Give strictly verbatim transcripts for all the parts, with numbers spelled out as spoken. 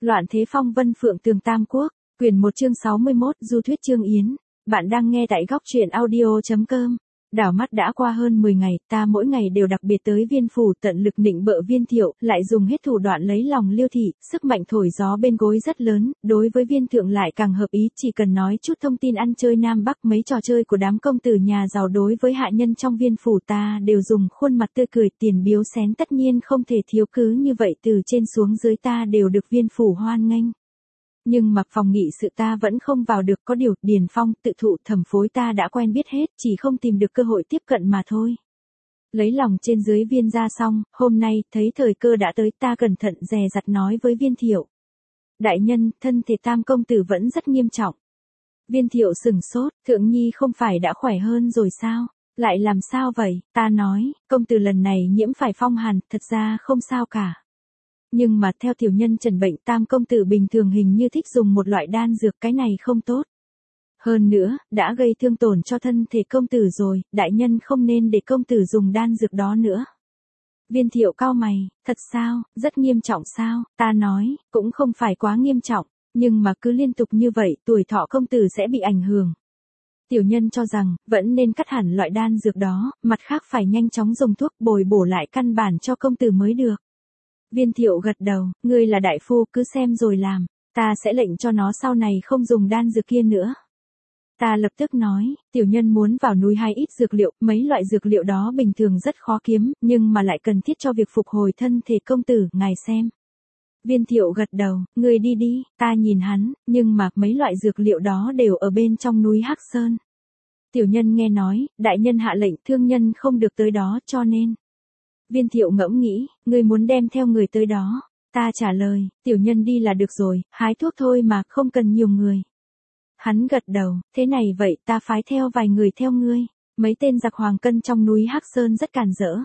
Loạn thế phong vân phượng tường tam quốc, quyển một chương sáu mươi mốt, du thuyết Trương Yến. Bạn đang nghe tại góc truyện audio chấm com. Đảo mắt đã qua hơn mười ngày, ta mỗi ngày đều đặc biệt tới Viên phủ tận lực nịnh bợ Viên Thiệu, lại dùng hết thủ đoạn lấy lòng Liêu thị, sức mạnh thổi gió bên gối rất lớn, đối với Viên thượng lại càng hợp ý, chỉ cần nói chút thông tin ăn chơi Nam Bắc mấy trò chơi của đám công tử nhà giàu đối với hạ nhân trong Viên phủ ta đều dùng khuôn mặt tươi cười, tiền biếu xén tất nhiên không thể thiếu, cứ như vậy từ trên xuống dưới ta đều được Viên phủ hoan nghênh. Nhưng mà phòng nghị sự ta vẫn không vào được, có điều, Điền Phong, Tự Thụ, Thẩm Phối ta đã quen biết hết, chỉ không tìm được cơ hội tiếp cận mà thôi. Lấy lòng trên dưới Viên gia xong, hôm nay, thấy thời cơ đã tới, ta cẩn thận dè dặt nói với Viên Thiệu. Đại nhân, thân thể tam công tử vẫn rất nghiêm trọng. Viên Thiệu sửng sốt, Thượng Nhi không phải đã khỏe hơn rồi sao? Lại làm sao vậy? Ta nói, công tử lần này nhiễm phải phong hàn, thật ra không sao cả. Nhưng mà theo tiểu nhân trần bệnh, tam công tử bình thường hình như thích dùng một loại đan dược, cái này không tốt. Hơn nữa, đã gây thương tổn cho thân thể công tử rồi, đại nhân không nên để công tử dùng đan dược đó nữa. Viên Thiệu cau mày, thật sao, rất nghiêm trọng sao? Ta nói, cũng không phải quá nghiêm trọng, nhưng mà cứ liên tục như vậy, tuổi thọ công tử sẽ bị ảnh hưởng. Tiểu nhân cho rằng, vẫn nên cắt hẳn loại đan dược đó, mặt khác phải nhanh chóng dùng thuốc bồi bổ lại căn bản cho công tử mới được. Viên Thiệu gật đầu, ngươi là đại phu, cứ xem rồi làm, ta sẽ lệnh cho nó sau này không dùng đan dược kia nữa. Ta lập tức nói, tiểu nhân muốn vào núi hay ít dược liệu, mấy loại dược liệu đó bình thường rất khó kiếm, nhưng mà lại cần thiết cho việc phục hồi thân thể công tử, ngài xem. Viên Thiệu gật đầu, ngươi đi đi, ta nhìn hắn, nhưng mà mấy loại dược liệu đó đều ở bên trong núi Hắc Sơn. Tiểu nhân nghe nói, đại nhân hạ lệnh thương nhân không được tới đó, cho nên. Viên Thiệu ngẫm nghĩ, ngươi muốn đem theo người tới đó. Ta trả lời, tiểu nhân đi là được rồi, hái thuốc thôi mà, không cần nhiều người. Hắn gật đầu, thế này vậy, ta phái theo vài người theo ngươi. Mấy tên giặc Hoàng Cân trong núi Hắc Sơn rất càn rỡ.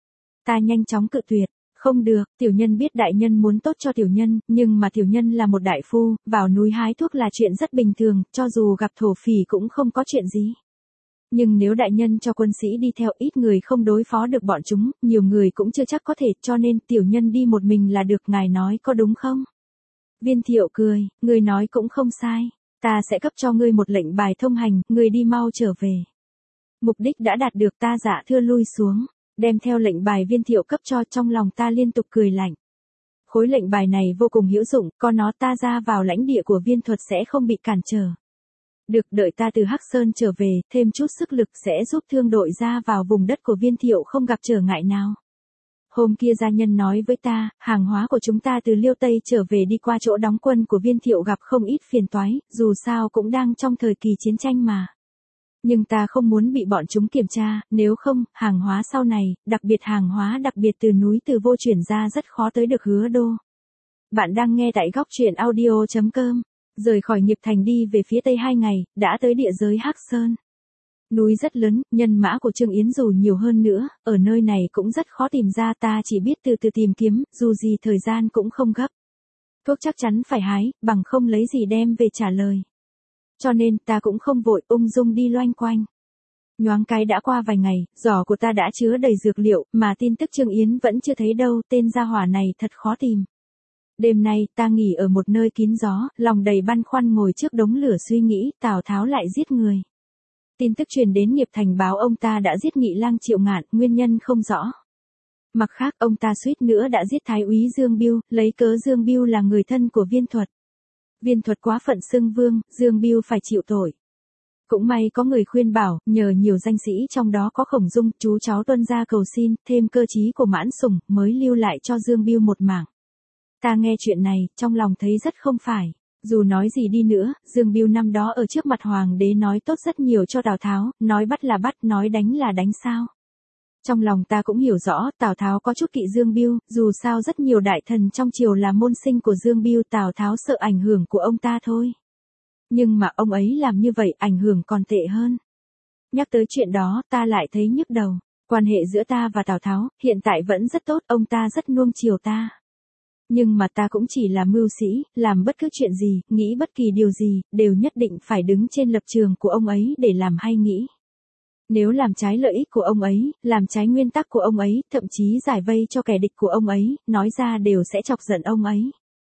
Ta nhanh chóng cự tuyệt, không được, tiểu nhân biết đại nhân muốn tốt cho tiểu nhân, nhưng mà tiểu nhân là một đại phu, vào núi hái thuốc là chuyện rất bình thường, cho dù gặp thổ phỉ cũng không có chuyện gì. Nhưng nếu đại nhân cho quân sĩ đi theo, ít người không đối phó được bọn chúng, nhiều người cũng chưa chắc có thể, cho nên tiểu nhân đi một mình là được, ngài nói có đúng không? Viên Thiệu cười, ngươi nói cũng không sai, ta sẽ cấp cho ngươi một lệnh bài thông hành, ngươi đi mau trở về. Mục đích đã đạt được, ta dạ thưa lui xuống, đem theo lệnh bài Viên Thiệu cấp cho, trong lòng ta liên tục cười lạnh. Khối lệnh bài này vô cùng hữu dụng, có nó ta ra vào lãnh địa của Viên thuật sẽ không bị cản trở. Được, đợi ta từ Hắc Sơn trở về, thêm chút sức lực sẽ giúp thương đội ra vào vùng đất của Viên Thiệu không gặp trở ngại nào. Hôm kia gia nhân nói với ta, hàng hóa của chúng ta từ Liêu Tây trở về đi qua chỗ đóng quân của Viên Thiệu gặp không ít phiền toái, dù sao cũng đang trong thời kỳ chiến tranh mà. Nhưng ta không muốn bị bọn chúng kiểm tra, nếu không, hàng hóa sau này, đặc biệt hàng hóa đặc biệt từ núi Từ Vô chuyển ra rất khó tới được Hứa Đô. Bạn đang nghe tại góc truyện audio chấm com. Rời khỏi Nghiệp Thành đi về phía tây hai ngày, đã tới địa giới Hắc Sơn. Núi rất lớn, nhân mã của Trương Yến dù nhiều hơn nữa, ở nơi này cũng rất khó tìm ra, ta chỉ biết từ từ tìm kiếm, dù gì thời gian cũng không gấp. Thuốc chắc chắn phải hái, bằng không lấy gì đem về trả lời. Cho nên ta cũng không vội, ung dung đi loanh quanh. Nhoáng cái đã qua vài ngày, giỏ của ta đã chứa đầy dược liệu, mà tin tức Trương Yến vẫn chưa thấy đâu, tên gia hỏa này thật khó tìm. Đêm nay, ta nghỉ ở một nơi kín gió, lòng đầy băn khoăn ngồi trước đống lửa suy nghĩ, Tào Tháo lại giết người. Tin tức truyền đến Nghiệp Thành báo ông ta đã giết Nghị Lang Triệu Ngạn, nguyên nhân không rõ. Mặt khác, ông ta suýt nữa đã giết Thái úy Dương Bưu, lấy cớ Dương Bưu là người thân của Viên thuật. Viên thuật quá phận xưng vương, Dương Bưu phải chịu tội. Cũng may có người khuyên bảo, nhờ nhiều danh sĩ trong đó có Khổng Dung, chú cháu tuân ra cầu xin, thêm cơ trí của Mãn Sủng, mới lưu lại cho Dương Bưu một mảng. Ta nghe chuyện này, trong lòng thấy rất không phải. Dù nói gì đi nữa, Dương Bưu năm đó ở trước mặt hoàng đế nói tốt rất nhiều cho Tào Tháo, nói bắt là bắt, nói đánh là đánh sao. Trong lòng ta cũng hiểu rõ, Tào Tháo có chút kỵ Dương Bưu, dù sao rất nhiều đại thần trong triều là môn sinh của Dương Bưu, Tào Tháo sợ ảnh hưởng của ông ta thôi. Nhưng mà ông ấy làm như vậy, ảnh hưởng còn tệ hơn. Nhắc tới chuyện đó, ta lại thấy nhức đầu. Quan hệ giữa ta và Tào Tháo, hiện tại vẫn rất tốt, ông ta rất nuông chiều ta. Nhưng mà ta cũng chỉ là mưu sĩ, làm bất cứ chuyện gì, nghĩ bất kỳ điều gì, đều nhất định phải đứng trên lập trường của ông ấy để làm hay nghĩ. Nếu làm trái lợi ích của ông ấy, làm trái nguyên tắc của ông ấy, thậm chí giải vây cho kẻ địch của ông ấy, nói ra đều sẽ chọc giận ông ấy.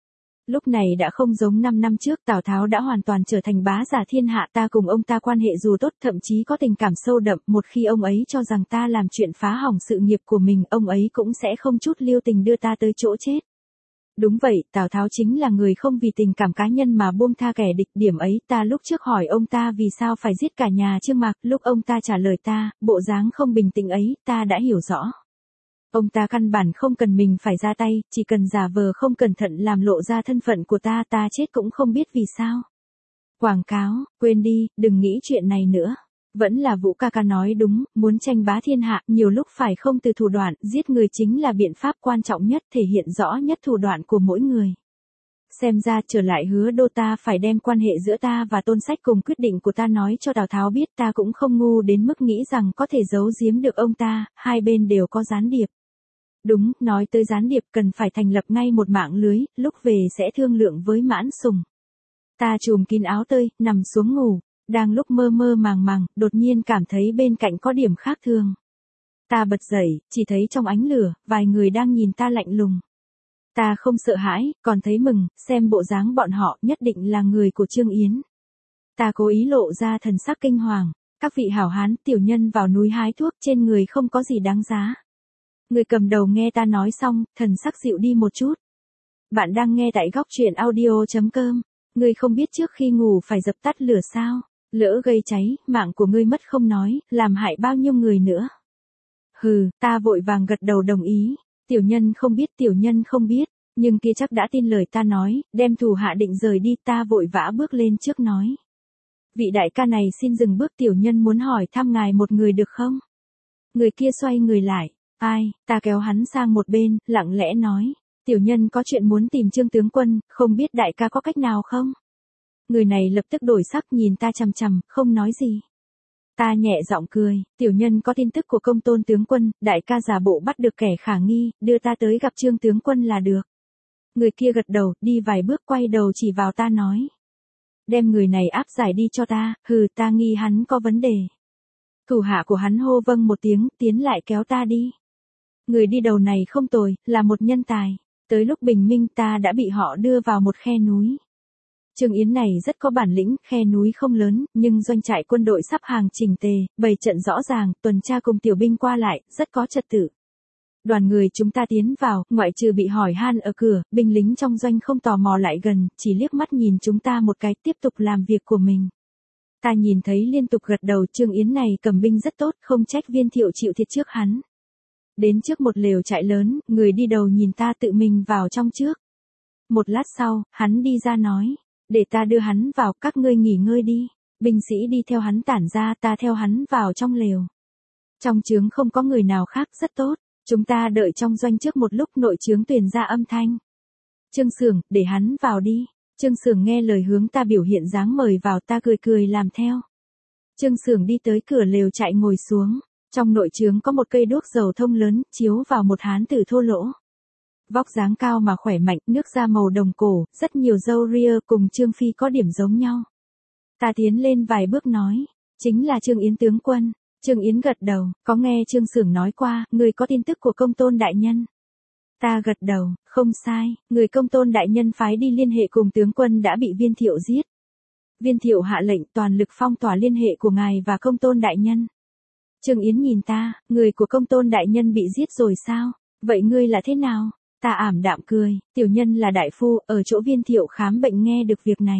Lúc này đã không giống năm năm trước, Tào Tháo đã hoàn toàn trở thành bá giả thiên hạ, ta cùng ông ta quan hệ dù tốt, thậm chí có tình cảm sâu đậm, một khi ông ấy cho rằng ta làm chuyện phá hỏng sự nghiệp của mình, ông ấy cũng sẽ không chút lưu tình đưa ta tới chỗ chết. Đúng vậy, Tào Tháo chính là người không vì tình cảm cá nhân mà buông tha kẻ địch, điểm ấy ta lúc trước hỏi ông ta vì sao phải giết cả nhà Trương Mạc, lúc ông ta trả lời ta, bộ dáng không bình tĩnh ấy, ta đã hiểu rõ. Ông ta căn bản không cần mình phải ra tay, chỉ cần giả vờ không cẩn thận làm lộ ra thân phận của ta, ta chết cũng không biết vì sao. Quảng cáo, quên đi, đừng nghĩ chuyện này nữa. Vẫn là Vũ ca ca nói đúng, muốn tranh bá thiên hạ, nhiều lúc phải không từ thủ đoạn, giết người chính là biện pháp quan trọng nhất, thể hiện rõ nhất thủ đoạn của mỗi người. Xem ra trở lại Hứa Đô, ta phải đem quan hệ giữa ta và Tôn Sách cùng quyết định của ta nói cho Tào Tháo biết, ta cũng không ngu đến mức nghĩ rằng có thể giấu giếm được ông ta, hai bên đều có gián điệp. Đúng, nói tới gián điệp cần phải thành lập ngay một mạng lưới, lúc về sẽ thương lượng với Mãn Sùng. Ta trùm kín áo tơi, nằm xuống ngủ, đang lúc mơ mơ màng màng, đột nhiên cảm thấy bên cạnh có điểm khác thường. Ta bật dậy, chỉ thấy trong ánh lửa, vài người đang nhìn ta lạnh lùng. Ta không sợ hãi, còn thấy mừng, xem bộ dáng bọn họ nhất định là người của Trương Yến. Ta cố ý lộ ra thần sắc kinh hoàng, các vị hảo hán, tiểu nhân vào núi hái thuốc, trên người không có gì đáng giá. Người cầm đầu nghe ta nói xong, thần sắc dịu đi một chút. Bạn đang nghe tại góc truyện audio chấm com. Ngươi không biết trước khi ngủ phải dập tắt lửa sao? Lỡ gây cháy, mạng của ngươi mất không nói, làm hại bao nhiêu người nữa. Hừ, ta vội vàng gật đầu đồng ý. Tiểu nhân không biết, tiểu nhân không biết. Nhưng kia chắc đã tin lời ta nói, đem thủ hạ định rời đi, ta vội vã bước lên trước nói. Vị đại ca này xin dừng bước, tiểu nhân muốn hỏi thăm ngài một người được không? Người kia xoay người lại. Ai, ta kéo hắn sang một bên, lặng lẽ nói. Tiểu nhân có chuyện muốn tìm Trương tướng quân, không biết đại ca có cách nào không? Người này lập tức đổi sắc nhìn ta chằm chằm, không nói gì. Ta nhẹ giọng cười, tiểu nhân có tin tức của Công Tôn tướng quân, đại ca giả bộ bắt được kẻ khả nghi, đưa ta tới gặp Trương tướng quân là được. Người kia gật đầu, đi vài bước quay đầu chỉ vào ta nói. Đem người này áp giải đi cho ta, hừ, ta nghi hắn có vấn đề. Thủ hạ của hắn hô vâng một tiếng, tiến lại kéo ta đi. Người đi đầu này không tồi, là một nhân tài. Tới lúc bình minh ta đã bị họ đưa vào một khe núi. Trương Yến này rất có bản lĩnh, khe núi không lớn, nhưng doanh trại quân đội sắp hàng chỉnh tề, bày trận rõ ràng, tuần tra cùng tiểu binh qua lại, rất có trật tự. Đoàn người chúng ta tiến vào, ngoại trừ bị hỏi han ở cửa, binh lính trong doanh không tò mò lại gần, chỉ liếc mắt nhìn chúng ta một cái, tiếp tục làm việc của mình. Ta nhìn thấy liên tục gật đầu, Trương Yến này cầm binh rất tốt, không trách Viên Thiệu chịu thiệt trước hắn. Đến trước một lều trại lớn, người đi đầu nhìn ta tự mình vào trong trước. Một lát sau, hắn đi ra nói, để ta đưa hắn vào, các ngươi nghỉ ngơi đi. Binh sĩ đi theo hắn tản ra, ta theo hắn vào trong lều. Trong trướng không có người nào khác, rất tốt. Chúng ta đợi trong doanh trước một lúc, nội trướng truyền ra âm thanh. Trương Sưởng, để hắn vào đi. Trương Sưởng nghe lời hướng ta biểu hiện dáng mời vào, ta cười cười làm theo. Trương Sưởng đi tới cửa lều trại ngồi xuống. Trong nội trướng có một cây đuốc dầu thông lớn, chiếu vào một hán tử thô lỗ. Vóc dáng cao mà khỏe mạnh, nước da màu đồng cổ, rất nhiều râu ria, cùng Trương Phi có điểm giống nhau. Ta tiến lên vài bước nói, chính là Trương Yến tướng quân. Trương Yến gật đầu, có nghe Trương Sưởng nói qua, người có tin tức của Công Tôn đại nhân. Ta gật đầu, không sai, người Công Tôn đại nhân phái đi liên hệ cùng tướng quân đã bị Viên Thiệu giết. Viên Thiệu hạ lệnh toàn lực phong tỏa liên hệ của ngài và Công Tôn đại nhân. Trương Yến nhìn ta, người của Công Tôn đại nhân bị giết rồi sao? Vậy ngươi là thế nào? Ta ảm đạm cười, tiểu nhân là đại phu, ở chỗ Viên Thiệu khám bệnh nghe được việc này.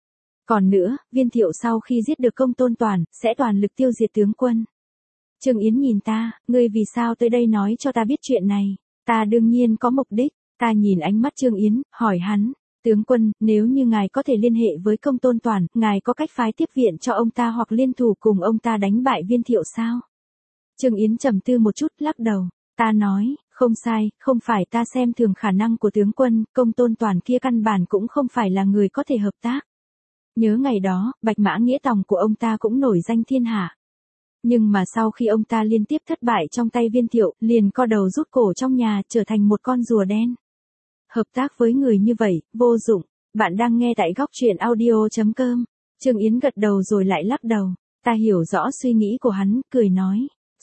Còn nữa, Viên Thiệu sau khi giết được Công Tôn Toàn, sẽ toàn lực tiêu diệt tướng quân. Trương Yến nhìn ta, ngươi vì sao tới đây nói cho ta biết chuyện này? Ta đương nhiên có mục đích, ta nhìn ánh mắt Trương Yến, hỏi hắn, tướng quân, nếu như ngài có thể liên hệ với Công Tôn Toàn, ngài có cách phái tiếp viện cho ông ta hoặc liên thủ cùng ông ta đánh bại Viên Thiệu sao? Trương Yến trầm tư một chút, lắc đầu. Ta nói, không sai, không phải ta xem thường khả năng của tướng quân, Công Tôn Toàn kia căn bản cũng không phải là người có thể hợp tác. Nhớ ngày đó, Bạch Mã Nghĩa Tòng của ông ta cũng nổi danh thiên hạ. Nhưng mà sau khi ông ta liên tiếp thất bại trong tay Viên Thiệu, liền co đầu rút cổ trong nhà, trở thành một con rùa đen. Hợp tác với người như vậy, vô dụng. Bạn đang nghe tại góc truyện audio chấm com. Trương Yến gật đầu rồi lại lắc đầu. Ta hiểu rõ suy nghĩ của hắn, cười nói.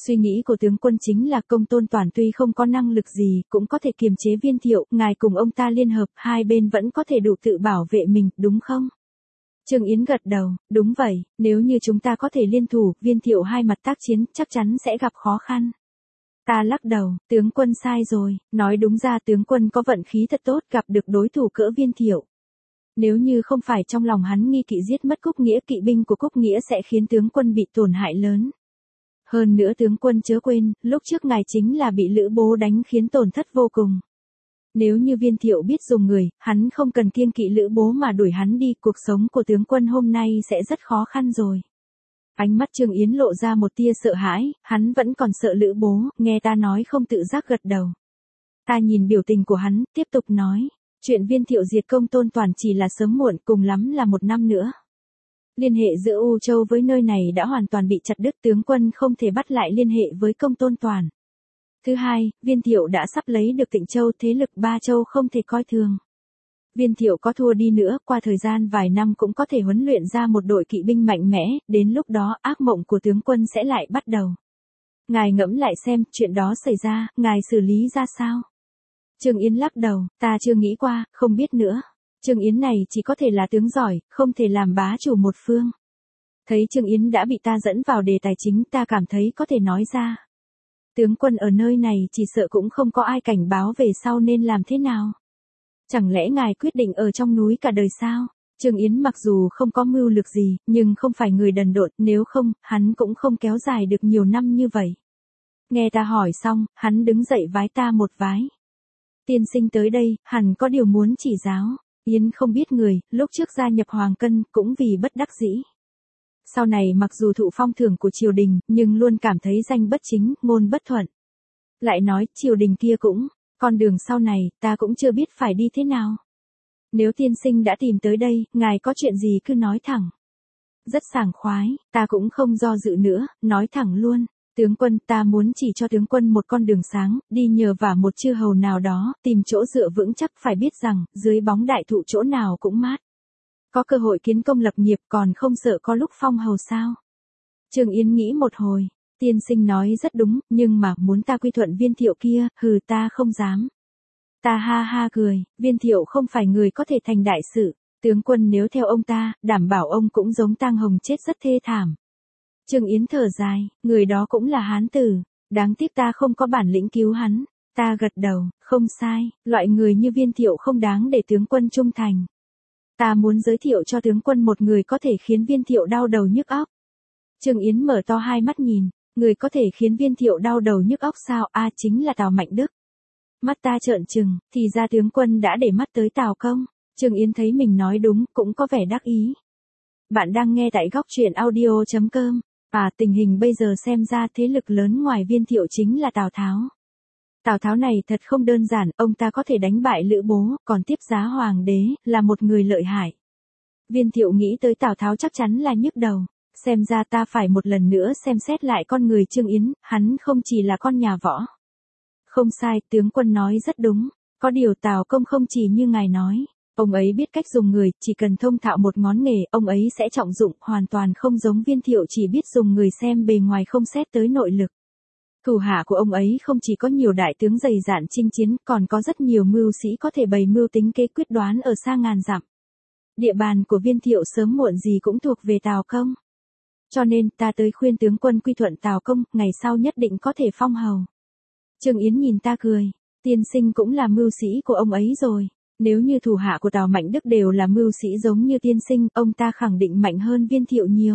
Suy nghĩ của tướng quân chính là Công Tôn Toản tuy không có năng lực gì, cũng có thể kiềm chế Viên Thiệu, ngài cùng ông ta liên hợp, hai bên vẫn có thể đủ tự bảo vệ mình, đúng không? Trương Yến gật đầu, đúng vậy, nếu như chúng ta có thể liên thủ, Viên Thiệu hai mặt tác chiến, chắc chắn sẽ gặp khó khăn. Ta lắc đầu, tướng quân sai rồi, nói đúng ra tướng quân có vận khí thật tốt gặp được đối thủ cỡ Viên Thiệu. Nếu như không phải trong lòng hắn nghi kỵ giết mất Cúc Nghĩa, kỵ binh của Cúc Nghĩa sẽ khiến tướng quân bị tổn hại lớn. Hơn nữa tướng quân chớ quên, lúc trước ngài chính là bị Lữ Bố đánh khiến tổn thất vô cùng. Nếu như Viên Thiệu biết dùng người, hắn không cần kiêng kỵ Lữ Bố mà đuổi hắn đi, cuộc sống của tướng quân hôm nay sẽ rất khó khăn rồi. Ánh mắt Trương Yến lộ ra một tia sợ hãi, hắn vẫn còn sợ Lữ Bố, nghe ta nói không tự giác gật đầu. Ta nhìn biểu tình của hắn, tiếp tục nói, chuyện Viên Thiệu diệt Công Tôn Toản chỉ là sớm muộn, cùng lắm là một năm nữa. Liên hệ giữa U Châu với nơi này đã hoàn toàn bị chặt đứt, tướng quân không thể bắt lại liên hệ với Công Tôn Toản. Thứ hai, Viên Thiệu đã sắp lấy được Tịnh Châu, thế lực ba châu không thể coi thường. Viên Thiệu có thua đi nữa, qua thời gian vài năm cũng có thể huấn luyện ra một đội kỵ binh mạnh mẽ, đến lúc đó ác mộng của tướng quân sẽ lại bắt đầu. Ngài ngẫm lại xem, chuyện đó xảy ra, ngài xử lý ra sao? Trương Yến lắc đầu, ta chưa nghĩ qua, không biết nữa. Trương Yến này chỉ có thể là tướng giỏi, không thể làm bá chủ một phương. Thấy Trương Yến đã bị ta dẫn vào đề tài chính, ta cảm thấy có thể nói ra. Tướng quân ở nơi này chỉ sợ cũng không có ai cảnh báo về sau nên làm thế nào. Chẳng lẽ ngài quyết định ở trong núi cả đời sao? Trương Yến mặc dù không có mưu lược gì, nhưng không phải người đần độn, nếu không, hắn cũng không kéo dài được nhiều năm như vậy. Nghe ta hỏi xong, hắn đứng dậy vái ta một vái. Tiên sinh tới đây, hẳn có điều muốn chỉ giáo. Yến không biết người, lúc trước gia nhập Hoàng Cân, cũng vì bất đắc dĩ. Sau này mặc dù thụ phong thưởng của triều đình, nhưng luôn cảm thấy danh bất chính, ngôn bất thuận. Lại nói, triều đình kia cũng, con đường sau này, ta cũng chưa biết phải đi thế nào. Nếu tiên sinh đã tìm tới đây, ngài có chuyện gì cứ nói thẳng. Rất sảng khoái, ta cũng không do dự nữa, nói thẳng luôn. Tướng quân, ta muốn chỉ cho tướng quân một con đường sáng, đi nhờ vả một chư hầu nào đó, tìm chỗ dựa vững chắc, phải biết rằng, dưới bóng đại thụ chỗ nào cũng mát. Có cơ hội kiến công lập nghiệp còn không sợ có lúc phong hầu sao? Trương Yến nghĩ một hồi, tiên sinh nói rất đúng, nhưng mà muốn ta quy thuận Viên Thiệu kia, hừ ta không dám. Ta ha ha cười, Viên Thiệu không phải người có thể thành đại sự, tướng quân nếu theo ông ta, đảm bảo ông cũng giống Tang Hồng chết rất thê thảm. Trương Yến thở dài, người đó cũng là hán tử, đáng tiếc ta không có bản lĩnh cứu hắn. Ta gật đầu, không sai, loại người như Viên Thiệu không đáng để tướng quân trung thành. Ta muốn giới thiệu cho tướng quân một người có thể khiến Viên Thiệu đau đầu nhức óc. Trương Yến mở to hai mắt nhìn, người có thể khiến Viên Thiệu đau đầu nhức óc sao? A à, chính là Tào Mạnh Đức. Mắt ta trợn trừng, thì ra tướng quân đã để mắt tới Tào Công. Trương Yến thấy mình nói đúng, cũng có vẻ đắc ý. Bạn đang nghe tại góc truyện audio chấm com. À, tình hình bây giờ xem ra thế lực lớn ngoài Viên Thiệu chính là Tào Tháo. Tào Tháo này thật không đơn giản, ông ta có thể đánh bại Lữ Bố, còn tiếp giá hoàng đế, là một người lợi hại. Viên Thiệu nghĩ tới Tào Tháo chắc chắn là nhức đầu. Xem ra ta phải một lần nữa xem xét lại con người Trương Yến, hắn không chỉ là con nhà võ. Không sai, tướng quân nói rất đúng, có điều Tào Công không chỉ như ngài nói. Ông ấy biết cách dùng người, chỉ cần thông thạo một ngón nghề, ông ấy sẽ trọng dụng, hoàn toàn không giống Viên Thiệu chỉ biết dùng người xem bề ngoài không xét tới nội lực. Thủ hạ của ông ấy không chỉ có nhiều đại tướng dày dạn chinh chiến, còn có rất nhiều mưu sĩ có thể bày mưu tính kế quyết đoán ở xa ngàn dặm. Địa bàn của Viên Thiệu sớm muộn gì cũng thuộc về Tào Công. Cho nên ta tới khuyên tướng quân quy thuận Tào Công, ngày sau nhất định có thể phong hầu. Trương Yến nhìn ta cười, tiên sinh cũng là mưu sĩ của ông ấy rồi. Nếu như thủ hạ của Tào Mạnh Đức đều là mưu sĩ giống như tiên sinh, ông ta khẳng định mạnh hơn Viên Thiệu nhiều.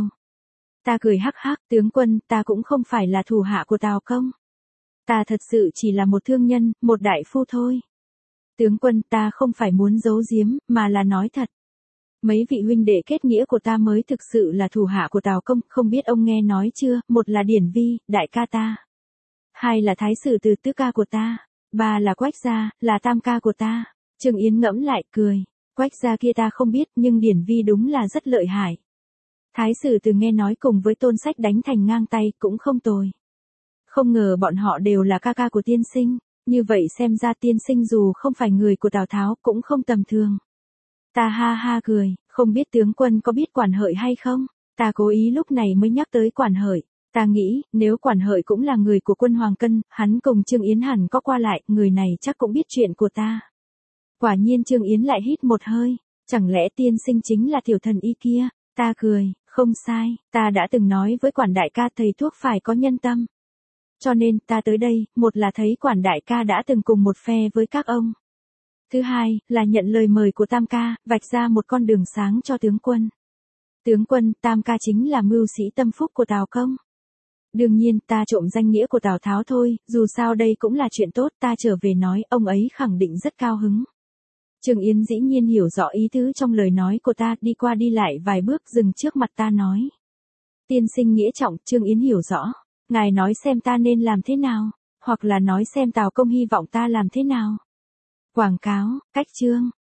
Ta cười hắc hắc, tướng quân, ta cũng không phải là thủ hạ của Tào Công. Ta thật sự chỉ là một thương nhân, một đại phu thôi. Tướng quân, ta không phải muốn giấu giếm, mà là nói thật. Mấy vị huynh đệ kết nghĩa của ta mới thực sự là thủ hạ của Tào Công, không biết ông nghe nói chưa, một là Điển Vi, đại ca ta. Hai là Thái sử Từ, tứ ca của ta. Ba là Quách gia, là tam ca của ta. Trương Yến ngẫm lại, cười. Quách gia kia ta không biết, nhưng Điển Vi đúng là rất lợi hại. Thái sử Từ nghe nói cùng với Tôn Sách đánh thành ngang tay, cũng không tồi. Không ngờ bọn họ đều là ca ca của tiên sinh, như vậy xem ra tiên sinh dù không phải người của Tào Tháo cũng không tầm thường. Ta ha ha cười, không biết tướng quân có biết Quản Hợi hay không? Ta cố ý lúc này mới nhắc tới Quản Hợi. Ta nghĩ, nếu Quản Hợi cũng là người của quân Hoàng Cân, hắn cùng Trương Yến hẳn có qua lại, người này chắc cũng biết chuyện của ta. Quả nhiên Trương Yến lại hít một hơi, chẳng lẽ tiên sinh chính là tiểu thần y kia, ta cười, không sai, ta đã từng nói với Quản đại ca thầy thuốc phải có nhân tâm. Cho nên, ta tới đây, một là thấy Quản đại ca đã từng cùng một phe với các ông. Thứ hai, là nhận lời mời của Tam ca, vạch ra một con đường sáng cho tướng quân. Tướng quân, Tam ca chính là mưu sĩ tâm phúc của Tào Công. Đương nhiên, ta trộm danh nghĩa của Tào Tháo thôi, dù sao đây cũng là chuyện tốt, ta trở về nói, ông ấy khẳng định rất cao hứng. Trương Yến dĩ nhiên hiểu rõ ý tứ trong lời nói của ta, đi qua đi lại vài bước dừng trước mặt ta nói. Tiên sinh nghĩa trọng, Trương Yến hiểu rõ. Ngài nói xem ta nên làm thế nào, hoặc là nói xem Tào Công hy vọng ta làm thế nào. Quảng cáo, cách chương,